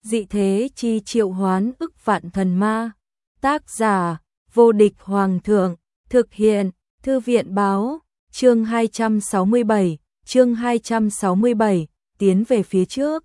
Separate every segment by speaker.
Speaker 1: dị thế chi triệu hoán ức vạn thần ma. Tác giả, vô địch hoàng thượng, thực hiện, thư viện báo, chương 267, tiến về phía trước.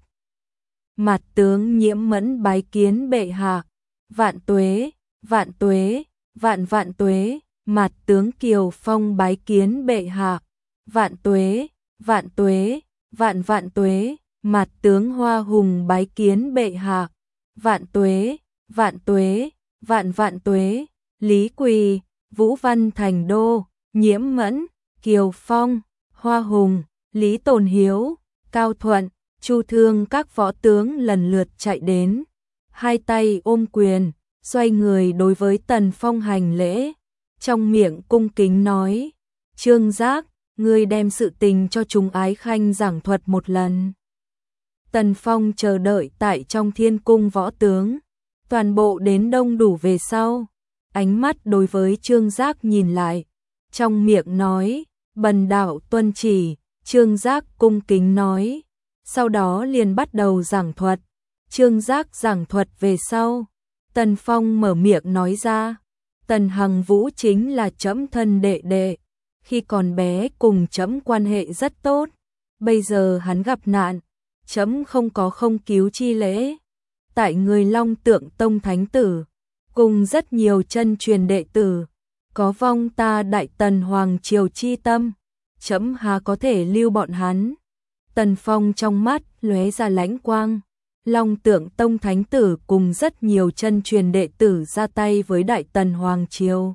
Speaker 1: Mặt tướng Nhiễm Mẫn bái kiến bệ hạ, vạn tuế, vạn tuế, vạn vạn tuế. Mặt tướng Kiều Phong bái kiến bệ hạ, vạn tuế, vạn tuế, vạn vạn tuế. Mặt tướng Hoa Hùng bái kiến bệ hạ, vạn tuế, vạn tuế, vạn vạn tuế. Lý Quỳ, Vũ Văn Thành Đô, Nhiễm Mẫn, Kiều Phong, Hoa Hùng, Lý Tồn Hiếu, Cao Thuận, Chu Thương các võ tướng lần lượt chạy đến, hai tay ôm quyền, xoay người đối với Tần Phong hành lễ, trong miệng cung kính nói: Trương Giác, ngươi đem sự tình cho chúng Ái Khanh giảng thuật một lần. Tần Phong chờ đợi tại trong thiên cung võ tướng, toàn bộ đến đông đủ về sau, ánh mắt đối với Trương Giác nhìn lại, trong miệng nói: bần đạo tuân chỉ. Trương Giác cung kính nói, sau đó liền bắt đầu giảng thuật. Trương Giác giảng thuật về sau, Tần Phong mở miệng nói ra: Tần Hằng Vũ chính là trẫm thân đệ đệ, khi còn bé cùng trẫm quan hệ rất tốt, bây giờ hắn gặp nạn, trẫm không có không cứu chi lễ. Tại người Long Tượng Tông thánh tử, cùng rất nhiều chân truyền đệ tử, có vong ta Đại Tần hoàng triều chi tâm, trẫm há có thể lưu bọn hắn. Tần Phong trong mắt lóe ra lãnh quang. Long Tượng Tông thánh tử cùng rất nhiều chân truyền đệ tử ra tay với Đại Tần hoàng triều,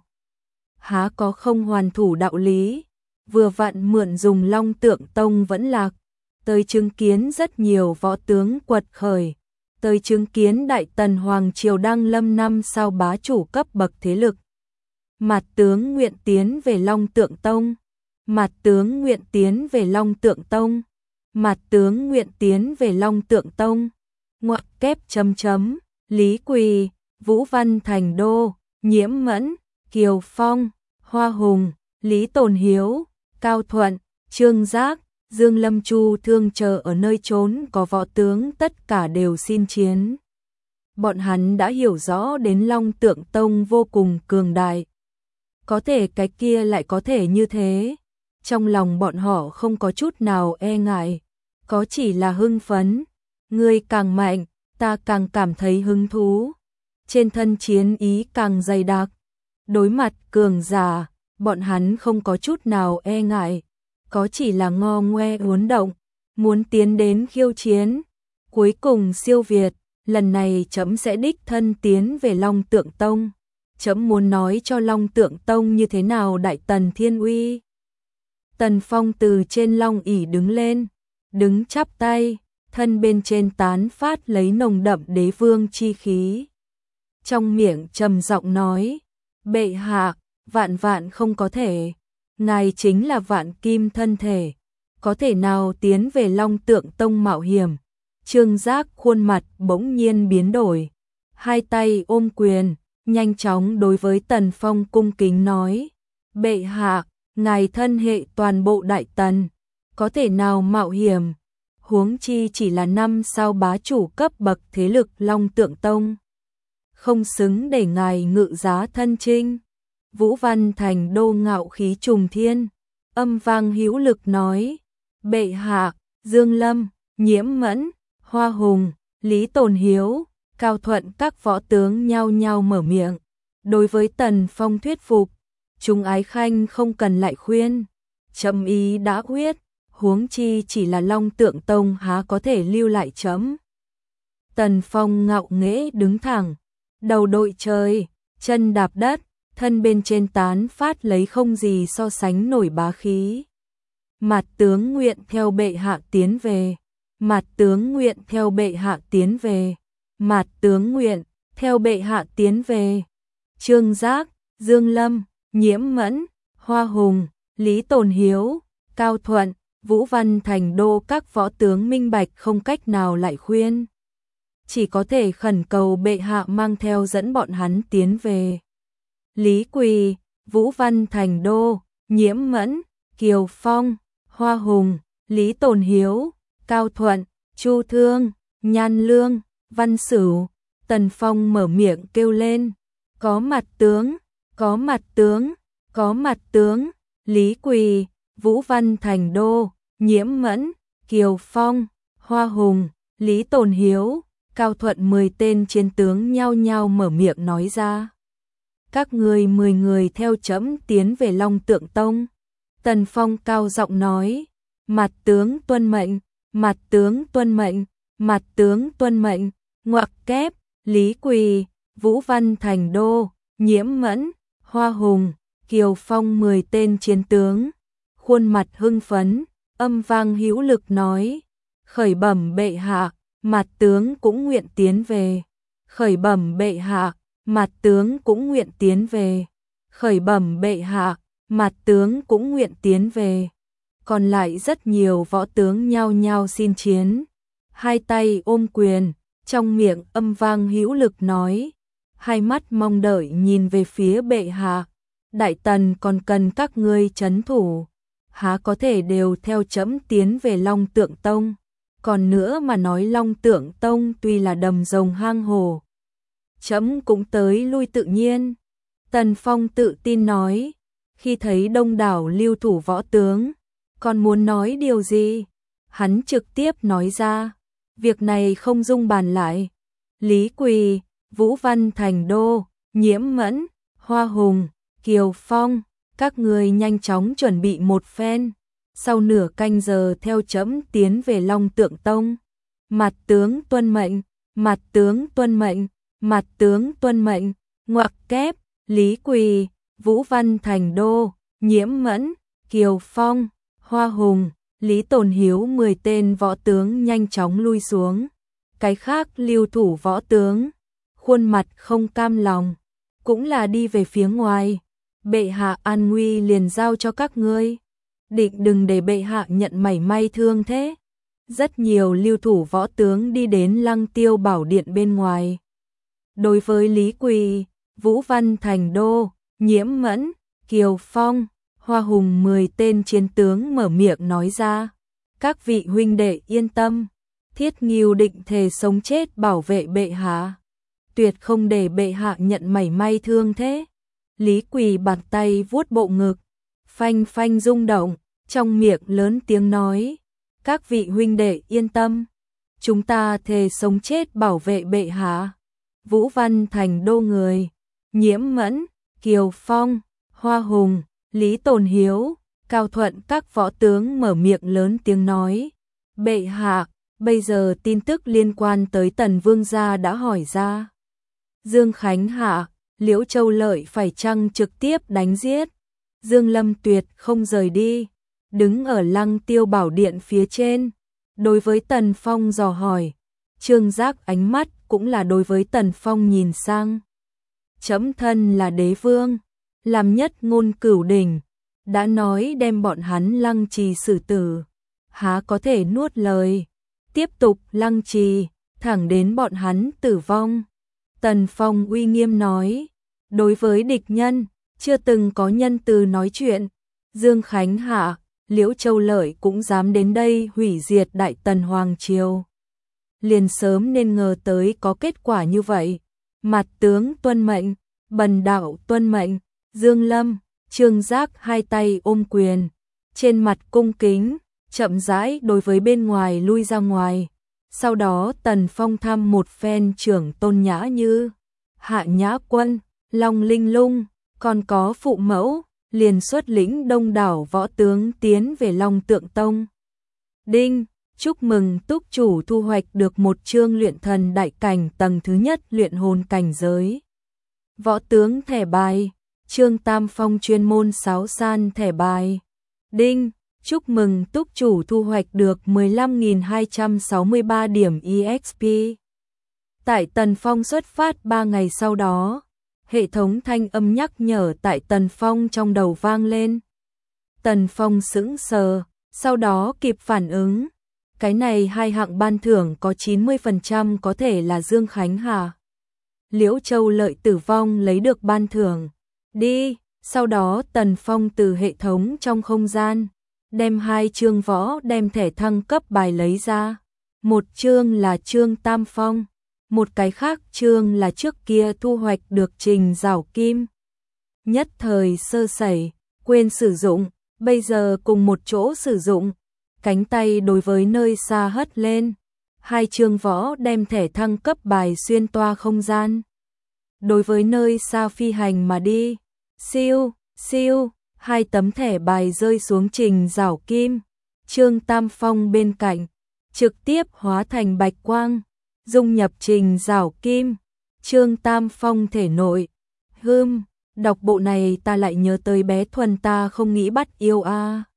Speaker 1: há có không hoàn thủ đạo lý. Vừa vặn mượn dùng Long Tượng Tông vẫn lạc, tới chứng kiến rất nhiều võ tướng quật khởi, tới chứng kiến Đại Tần hoàng triều đăng lâm năm sao bá chủ cấp bậc thế lực. Mặt tướng nguyện tiến về Long Tượng Tông, mặt tướng nguyện tiến về Long Tượng Tông, mặt tướng nguyện tiến về Long Tượng Tông. Ngoặc kép chấm chấm. Lý Quỳ, Vũ Văn Thành Đô, Nhiễm Mẫn, Kiều Phong, Hoa Hùng, Lý Tồn Hiếu, Cao Thuận, Trương Giác, Dương Lâm, Chu Thương chờ ở nơi trốn có võ tướng tất cả đều xin chiến. Bọn hắn đã hiểu rõ đến Long Tượng Tông vô cùng cường đại, có thể cái kia lại có thể như thế. Trong lòng bọn họ không có chút nào e ngại, có chỉ là hưng phấn. Ngươi càng mạnh, ta càng cảm thấy hứng thú. Trên thân chiến ý càng dày đặc. Đối mặt cường giả, bọn hắn không có chút nào e ngại, có chỉ là ngo ngoe uốn động, muốn tiến đến khiêu chiến. Cuối cùng siêu việt, lần này trẫm sẽ đích thân tiến về Long Tượng Tông. Trẫm muốn nói cho Long Tượng Tông như thế nào Đại Tần thiên uy. Tần Phong từ trên long ỷ đứng lên, đứng chắp tay, thân bên trên tán phát lấy nồng đậm đế vương chi khí. Trong miệng trầm giọng nói: bệ hạ, vạn vạn không có thể, ngài chính là vạn kim thân thể, có thể nào tiến về Long Tượng Tông mạo hiểm. Trương Giác khuôn mặt bỗng nhiên biến đổi, hai tay ôm quyền, nhanh chóng đối với Tần Phong cung kính nói: bệ hạ, ngài thân hệ toàn bộ Đại Tần, có thể nào mạo hiểm, huống chi chỉ là năm sao bá chủ cấp bậc thế lực Long Tượng Tông, không xứng để ngài ngự giá thân chinh. Vũ Văn Thành Đô ngạo khí trùng thiên, âm vang hữu lực nói: bệ hạ, Dương Lâm, Nhiễm Mẫn, Hoa Hùng, Lý Tồn Hiếu, Cao Thuận các võ tướng nhao nhao mở miệng, đối với Tần Phong thuyết phục. Chúng Ái Khanh không cần lại khuyên, trẫm ý đã quyết, huống chi chỉ là Long Tượng Tông há có thể lưu lại trẫm. Tần Phong ngạo nghễ đứng thẳng, đầu đội trời, chân đạp đất, thân bên trên tán phát lấy không gì so sánh nổi bá khí. Mặt tướng nguyện theo bệ hạ tiến về, mặt tướng nguyện theo bệ hạ tiến về, mặt tướng nguyện theo bệ hạ tiến về. Trương Giác, Dương Lâm, Nhiễm Mẫn, Hoa Hùng, Lý Tồn Hiếu, Cao Thuận, Vũ Văn Thành Đô các võ tướng minh bạch không cách nào lại khuyên, chỉ có thể khẩn cầu bệ hạ mang theo dẫn bọn hắn tiến về. Lý Quỳ, Vũ Văn Thành Đô, Nhiễm Mẫn, Kiều Phong, Hoa Hùng, Lý Tồn Hiếu, Cao Thuận, Chu Thương, Nhan Lương, Văn Sửu, Tần Phong mở miệng kêu lên, có mặt tướng, có mặt tướng, có mặt tướng, Lý Quỳ, Vũ Văn Thành Đô, Nhiễm Mẫn, Kiều Phong, Hoa Hùng, Lý Tồn Hiếu, Cao Thuận 10 tên chiến tướng nhao nhao mở miệng nói ra. Các ngươi 10 người theo trẫm tiến về Long Tượng Tông. Tần Phong cao giọng nói, mặt tướng tuân mệnh, mặt tướng tuân mệnh, mặt tướng tuân mệnh, ngoặc kép, Lý Quỳ, Vũ Văn Thành Đô, Nhiễm Mẫn, Hoa Hùng, Kiều Phong 10 tên chiến tướng. Khuôn mặt hưng phấn, âm vang hữu lực nói, khởi bẩm bệ hạ, mặt tướng cũng nguyện tiến về. Khởi bẩm bệ hạ, mặt tướng cũng nguyện tiến về. Khởi bẩm bệ hạ, mặt tướng cũng nguyện tiến về. Còn lại rất nhiều võ tướng nhao nhao xin chiến. Hai tay ôm quyền, trong miệng âm vang hữu lực nói, hai mắt mong đợi nhìn về phía bệ hạ. Đại tần còn cần các ngươi trấn thủ, há có thể đều theo trẫm tiến về Long Tượng Tông. Còn nữa mà nói Long Tượng Tông tuy là đầm rồng hang hồ, trẫm cũng tới lui tự nhiên. Tần Phong tự tin nói, khi thấy đông đảo lưu thủ võ tướng, còn muốn nói điều gì? Hắn trực tiếp nói ra, việc này không dung bàn lại. Lý Quỳ, Vũ Văn Thành Đô, Nhiễm Mẫn, Hoa Hùng, Kiều Phong, các người nhanh chóng chuẩn bị một phen, sau nửa canh giờ theo trẫm tiến về Long Tượng Tông. Mặt tướng tuân mệnh, mặt tướng tuân mệnh, mặt tướng tuân mệnh, ngoặc kép, Lý Quỳ, Vũ Văn Thành Đô, Nhiễm Mẫn, Kiều Phong, Hoa Hùng, Lý Tồn Hiếu 10 tên võ tướng nhanh chóng lui xuống. Cái khác lưu thủ võ tướng, khuôn mặt không cam lòng, cũng là đi về phía ngoài. Bệ hạ an nguy liền giao cho các ngươi, định đừng để bệ hạ nhận mảy may thương thế. Rất nhiều lưu thủ võ tướng đi đến Lăng Tiêu Bảo Điện bên ngoài. Đối với Lý Quỳ, Vũ Văn Thành Đô, Nhiễm Mẫn, Kiều Phong, Hoa Hùng 10 tên chiến tướng mở miệng nói ra, các vị huynh đệ yên tâm, Thiết Ngưu định thề sống chết bảo vệ bệ hạ, tuyệt không để bệ hạ nhận mảy may thương thế. Lý Quỳ bàn tay vuốt bộ ngực, phanh phanh rung động, trong miệng lớn tiếng nói, các vị huynh đệ yên tâm, chúng ta thề sống chết bảo vệ bệ hạ. Vũ Văn Thành Đô người, Nhiễm Mẫn, Kiều Phong, Hoa Hùng, Lý Tồn Hiếu, Cao Thuận các võ tướng mở miệng lớn tiếng nói, bệ hạ, bây giờ tin tức liên quan tới Tần Vương gia đã hỏi ra. Dương Khánh hạ, Liễu Châu Lợi phải chăng trực tiếp đánh giết? Dương Lâm tuyệt không rời đi, đứng ở Lăng Tiêu Bảo Điện phía trên. Đối với Tần Phong dò hỏi, Trương Giác ánh mắt cũng là đối với Tần Phong nhìn sang. Chấm thân là đế vương, làm nhất ngôn cửu đỉnh, đã nói đem bọn hắn lăng trì xử tử, há có thể nuốt lời, tiếp tục lăng trì, thẳng đến bọn hắn tử vong. Tần Phong uy nghiêm nói, đối với địch nhân, chưa từng có nhân từ nói chuyện. Dương Khánh hạ, Liễu Châu Lợi cũng dám đến đây hủy diệt Đại Tần Hoàng Triều. Liền sớm nên ngờ tới có kết quả như vậy. Mặt tướng tuân mệnh, bần đạo tuân mệnh. Dương Lâm, Trương Giác hai tay ôm quyền, trên mặt cung kính, chậm rãi đối với bên ngoài lui ra ngoài. Sau đó Tần Phong thăm một phen trưởng tôn nhã như, Hạ Nhã Quân, Long Linh Lung, còn có phụ mẫu, liền xuất lĩnh đông đảo võ tướng tiến về Long Tượng Tông. Đinh, chúc mừng túc chủ thu hoạch được một chương luyện thần đại cảnh tầng thứ nhất luyện hồn cảnh giới. Võ tướng thẻ bài, Trương Tam Phong chuyên môn sáo san thẻ bài. Đinh, chúc mừng túc chủ thu hoạch được 15.263 điểm EXP. Tại Tần Phong xuất phát 3 ngày sau đó, hệ thống thanh âm nhắc nhở tại Tần Phong trong đầu vang lên. Tần Phong sững sờ, sau đó kịp phản ứng. Cái này hai hạng ban thưởng có 90% có thể là Dương Khánh Hà. Liễu Châu Lợi tử vong lấy được ban thưởng. Đi, sau đó Tần Phong từ hệ thống trong không gian, đem 2 chương võ đem thẻ thăng cấp bài lấy ra. Một chương là chương Tam Phong, một cái khác chương là trước kia thu hoạch được Trình Giảo Kim. Nhất thời sơ sẩy, quên sử dụng, bây giờ cùng một chỗ sử dụng, cánh tay đối với nơi xa hất lên, hai chương võ đem thẻ thăng cấp bài xuyên toa không gian. Đối với nơi xa phi hành mà đi, siêu, siêu, hai tấm thẻ bài rơi xuống Trình Giảo Kim, Trương Tam Phong bên cạnh, trực tiếp hóa thành bạch quang, dung nhập Trình Giảo Kim, Trương Tam Phong thể nội. Đọc bộ này ta lại nhớ tới bé Thuần ta không nghĩ bắt yêu a.